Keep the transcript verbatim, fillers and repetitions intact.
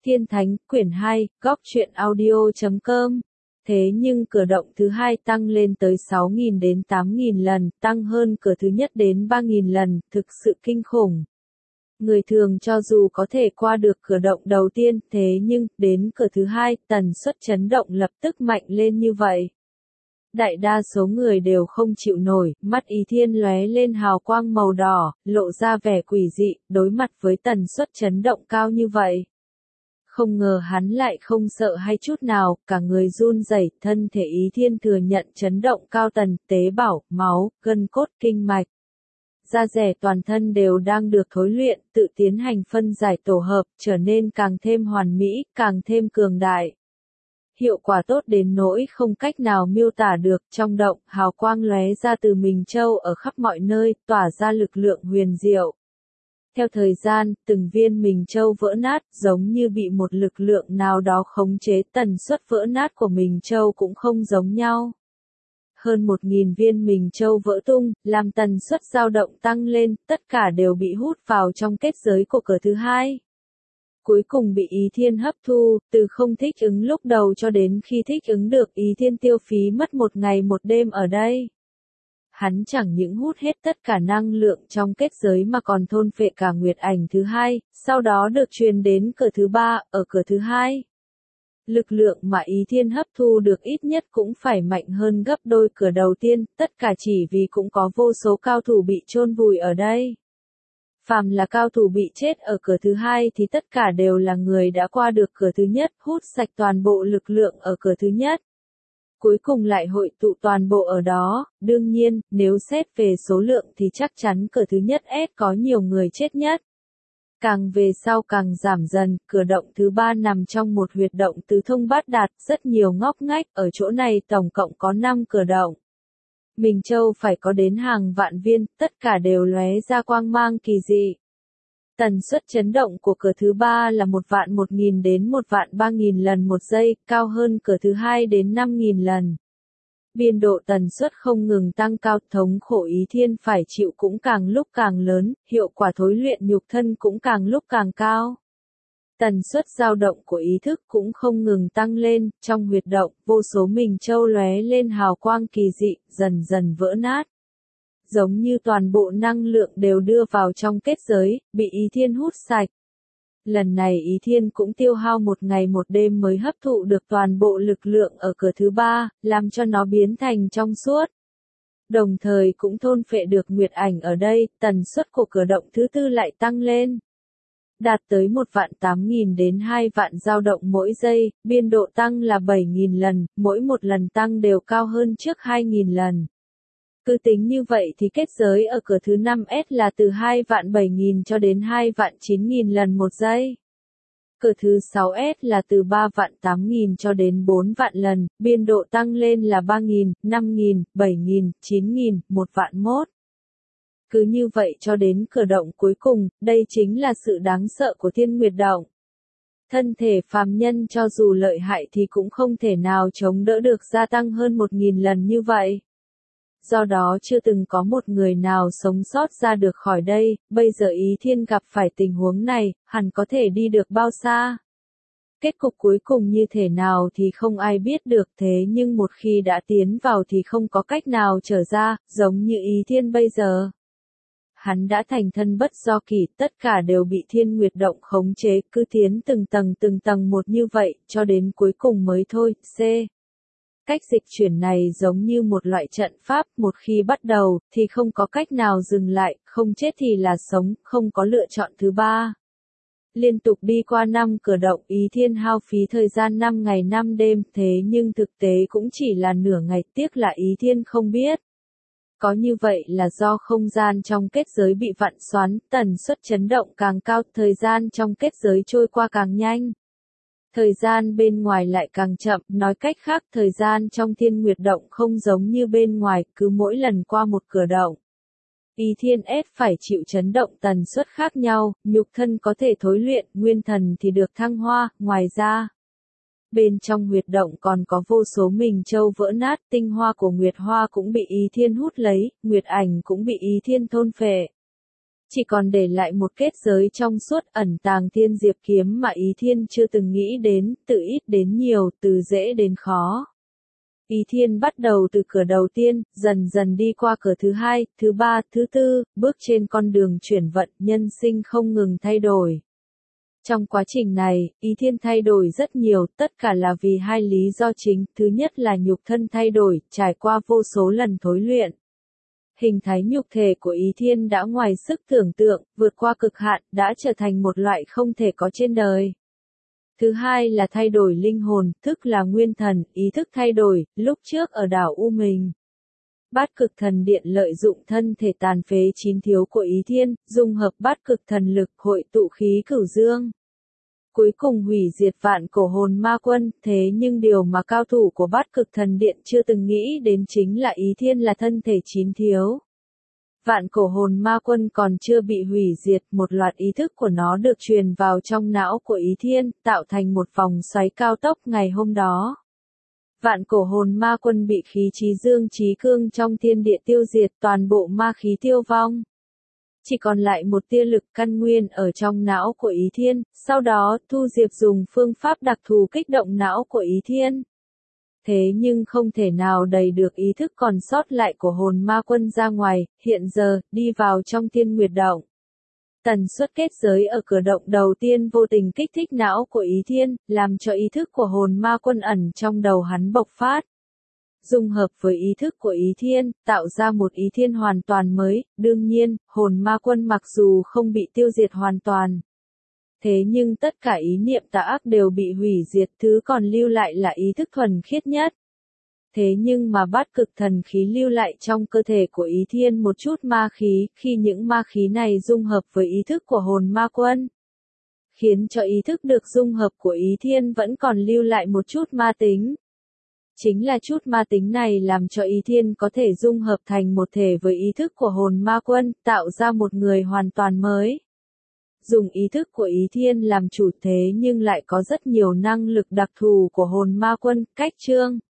Thiên Thánh, quyển hai, góc truyện audio chấm com. Thế nhưng cửa động thứ hai tăng lên tới sáu nghìn đến tám nghìn lần, tăng hơn cửa thứ nhất đến ba nghìn lần, thực sự kinh khủng. Người thường cho dù có thể qua được cửa động đầu tiên, thế nhưng, đến cửa thứ hai, tần suất chấn động lập tức mạnh lên như vậy. Đại đa số người đều không chịu nổi, mắt Ý Thiên lóe lên hào quang màu đỏ, lộ ra vẻ quỷ dị, đối mặt với tần suất chấn động cao như vậy. Không ngờ hắn lại không sợ hay chút nào, cả người run rẩy, thân thể Ý Thiên thừa nhận chấn động cao tần, tế bào, máu, gân cốt, kinh mạch. Da dẻ toàn thân đều đang được thối luyện, tự tiến hành phân giải tổ hợp, trở nên càng thêm hoàn mỹ, càng thêm cường đại. Hiệu quả tốt đến nỗi không cách nào miêu tả được, trong động, hào quang lóe ra từ Mình Châu ở khắp mọi nơi, tỏa ra lực lượng huyền diệu. Theo thời gian, từng viên Mình Châu vỡ nát, giống như bị một lực lượng nào đó khống chế, tần suất vỡ nát của Mình Châu cũng không giống nhau. Hơn một nghìn viên Mình Châu vỡ tung, làm tần suất dao động tăng lên, tất cả đều bị hút vào trong kết giới của cửa thứ hai. Cuối cùng bị Ý Thiên hấp thu, từ không thích ứng lúc đầu cho đến khi thích ứng được, Ý Thiên tiêu phí mất một ngày một đêm ở đây. Hắn chẳng những hút hết tất cả năng lượng trong kết giới mà còn thôn phệ cả nguyệt ảnh thứ hai, sau đó được truyền đến cửa thứ ba, ở cửa thứ hai. Lực lượng mà Ý Thiên hấp thu được ít nhất cũng phải mạnh hơn gấp đôi cửa đầu tiên, tất cả chỉ vì cũng có vô số cao thủ bị chôn vùi ở đây. Phàm là cao thủ bị chết ở cửa thứ hai thì tất cả đều là người đã qua được cửa thứ nhất, hút sạch toàn bộ lực lượng ở cửa thứ nhất. Cuối cùng lại hội tụ toàn bộ ở đó, đương nhiên, nếu xét về số lượng thì chắc chắn cửa thứ nhất S có nhiều người chết nhất. Càng về sau càng giảm dần, cửa động thứ ba nằm trong một huyệt động tứ thông bát đạt, rất nhiều ngóc ngách, ở chỗ này tổng cộng có năm cửa động. Mình Châu phải có đến hàng vạn viên, tất cả đều lóe ra quang mang kỳ dị. Tần suất chấn động của cửa thứ ba là một vạn một nghìn đến một vạn ba nghìn lần một giây, cao hơn cửa thứ hai đến năm nghìn lần. Biên độ tần suất không ngừng tăng cao, thống khổ Ý Thiên phải chịu cũng càng lúc càng lớn, hiệu quả thối luyện nhục thân cũng càng lúc càng cao. Tần suất dao động của ý thức cũng không ngừng tăng lên, trong huyệt động, vô số Mình Châu lóe lên hào quang kỳ dị, dần dần vỡ nát. Giống như toàn bộ năng lượng đều đưa vào trong kết giới, bị Ý Thiên hút sạch. Lần này Ý Thiên cũng tiêu hao một ngày một đêm mới hấp thụ được toàn bộ lực lượng ở cửa thứ ba, làm cho nó biến thành trong suốt. Đồng thời cũng thôn phệ được nguyệt ảnh ở đây, tần suất của cửa động thứ tư lại tăng lên. Đạt tới một vạn tám nghìn đến hai vạn dao động mỗi giây, biên độ tăng là bảy nghìn lần, mỗi một lần tăng đều cao hơn trước hai nghìn lần. Cứ tính như vậy thì kết giới ở cửa thứ năm S là từ hai vạn bảy nghìn cho đến hai vạn chín nghìn lần một giây. Cửa thứ sáu S là từ ba vạn tám nghìn cho đến bốn vạn lần, biên độ tăng lên là ba nghìn, năm nghìn, bảy nghìn, chín nghìn, một vạn mốt. Cứ như vậy cho đến cửa động cuối cùng, đây chính là sự đáng sợ của Thiên Nguyệt Động. Thân thể phàm nhân cho dù lợi hại thì cũng không thể nào chống đỡ được gia tăng hơn một nghìn lần như vậy. Do đó chưa từng có một người nào sống sót ra được khỏi đây, bây giờ Ý Thiên gặp phải tình huống này, hẳn có thể đi được bao xa. Kết cục cuối cùng như thế nào thì không ai biết được, thế nhưng một khi đã tiến vào thì không có cách nào trở ra, giống như Ý Thiên bây giờ. Hắn đã thành thân bất do kỳ, tất cả đều bị Thiên Nguyệt Động khống chế, cứ tiến từng tầng từng tầng một như vậy, cho đến cuối cùng mới thôi. C. Cách dịch chuyển này giống như một loại trận pháp, một khi bắt đầu, thì không có cách nào dừng lại, không chết thì là sống, không có lựa chọn thứ ba. Liên tục đi qua năm cửa động, Ý Thiên hao phí thời gian năm ngày năm đêm, thế nhưng thực tế cũng chỉ là nửa ngày, tiếc là Ý Thiên không biết. Có như vậy là do không gian trong kết giới bị vặn xoắn, tần suất chấn động càng cao, thời gian trong kết giới trôi qua càng nhanh. Thời gian bên ngoài lại càng chậm, nói cách khác thời gian trong Thiên Nguyệt Động không giống như bên ngoài, cứ mỗi lần qua một cửa động. Ý Thiên S phải chịu chấn động tần suất khác nhau, nhục thân có thể thối luyện, nguyên thần thì được thăng hoa, ngoài ra. Bên trong huyệt động còn có vô số Mình Châu vỡ nát, tinh hoa của Nguyệt Hoa cũng bị Ý Thiên hút lấy, Nguyệt ảnh cũng bị Ý Thiên thôn phệ. chỉ còn để lại một kết giới trong suốt ẩn tàng thiên diệp kiếm mà Ý Thiên chưa từng nghĩ đến, từ ít đến nhiều, từ dễ đến khó. Ý Thiên bắt đầu từ cửa đầu tiên, dần dần đi qua cửa thứ hai, thứ ba, thứ tư, bước trên con đường chuyển vận, nhân sinh không ngừng thay đổi. Trong quá trình này, Ý Thiên thay đổi rất nhiều, tất cả là vì hai lý do chính, thứ nhất là nhục thân thay đổi, trải qua vô số lần thối luyện. Hình thái nhục thể của Ý Thiên đã ngoài sức tưởng tượng, vượt qua cực hạn, đã trở thành một loại không thể có trên đời. Thứ hai là thay đổi linh hồn, thức là nguyên thần, ý thức thay đổi, lúc trước ở đảo U Minh. Bát cực thần điện lợi dụng thân thể tàn phế chín thiếu của Ý Thiên, dung hợp bát cực thần lực hội tụ khí cửu dương. Cuối cùng hủy diệt vạn cổ hồn ma quân, thế nhưng điều mà cao thủ của bát cực thần điện chưa từng nghĩ đến chính là Ý Thiên là thân thể chín thiếu. Vạn cổ hồn ma quân còn chưa bị hủy diệt, một loạt ý thức của nó được truyền vào trong não của Ý Thiên, tạo thành một vòng xoáy cao tốc ngày hôm đó. Vạn cổ hồn ma quân bị khí trí dương trí cương trong thiên địa tiêu diệt, toàn bộ ma khí tiêu vong. Chỉ còn lại một tia lực căn nguyên ở trong não của Ý Thiên, sau đó Thu Diệp dùng phương pháp đặc thù kích động não của Ý Thiên. Thế nhưng không thể nào đầy được ý thức còn sót lại của hồn ma quân ra ngoài, hiện giờ, đi vào trong Thiên Nguyệt Động. Tần suất kết giới ở cửa động đầu tiên vô tình kích thích não của Ý Thiên, làm cho ý thức của hồn ma quân ẩn trong đầu hắn bộc phát. Dung hợp với ý thức của Ý Thiên, tạo ra một Ý Thiên hoàn toàn mới, đương nhiên, hồn ma quân mặc dù không bị tiêu diệt hoàn toàn. Thế nhưng tất cả ý niệm tà ác đều bị hủy diệt, thứ còn lưu lại là ý thức thuần khiết nhất. Thế nhưng mà bát cực thần khí lưu lại trong cơ thể của Ý Thiên một chút ma khí, khi những ma khí này dung hợp với ý thức của hồn ma quân, khiến cho ý thức được dung hợp của Ý Thiên vẫn còn lưu lại một chút ma tính. Chính là chút ma tính này làm cho Ý Thiên có thể dung hợp thành một thể với ý thức của hồn ma quân, tạo ra một người hoàn toàn mới. Dùng ý thức của Ý Thiên làm chủ thế nhưng lại có rất nhiều năng lực đặc thù của hồn ma quân, cách chương.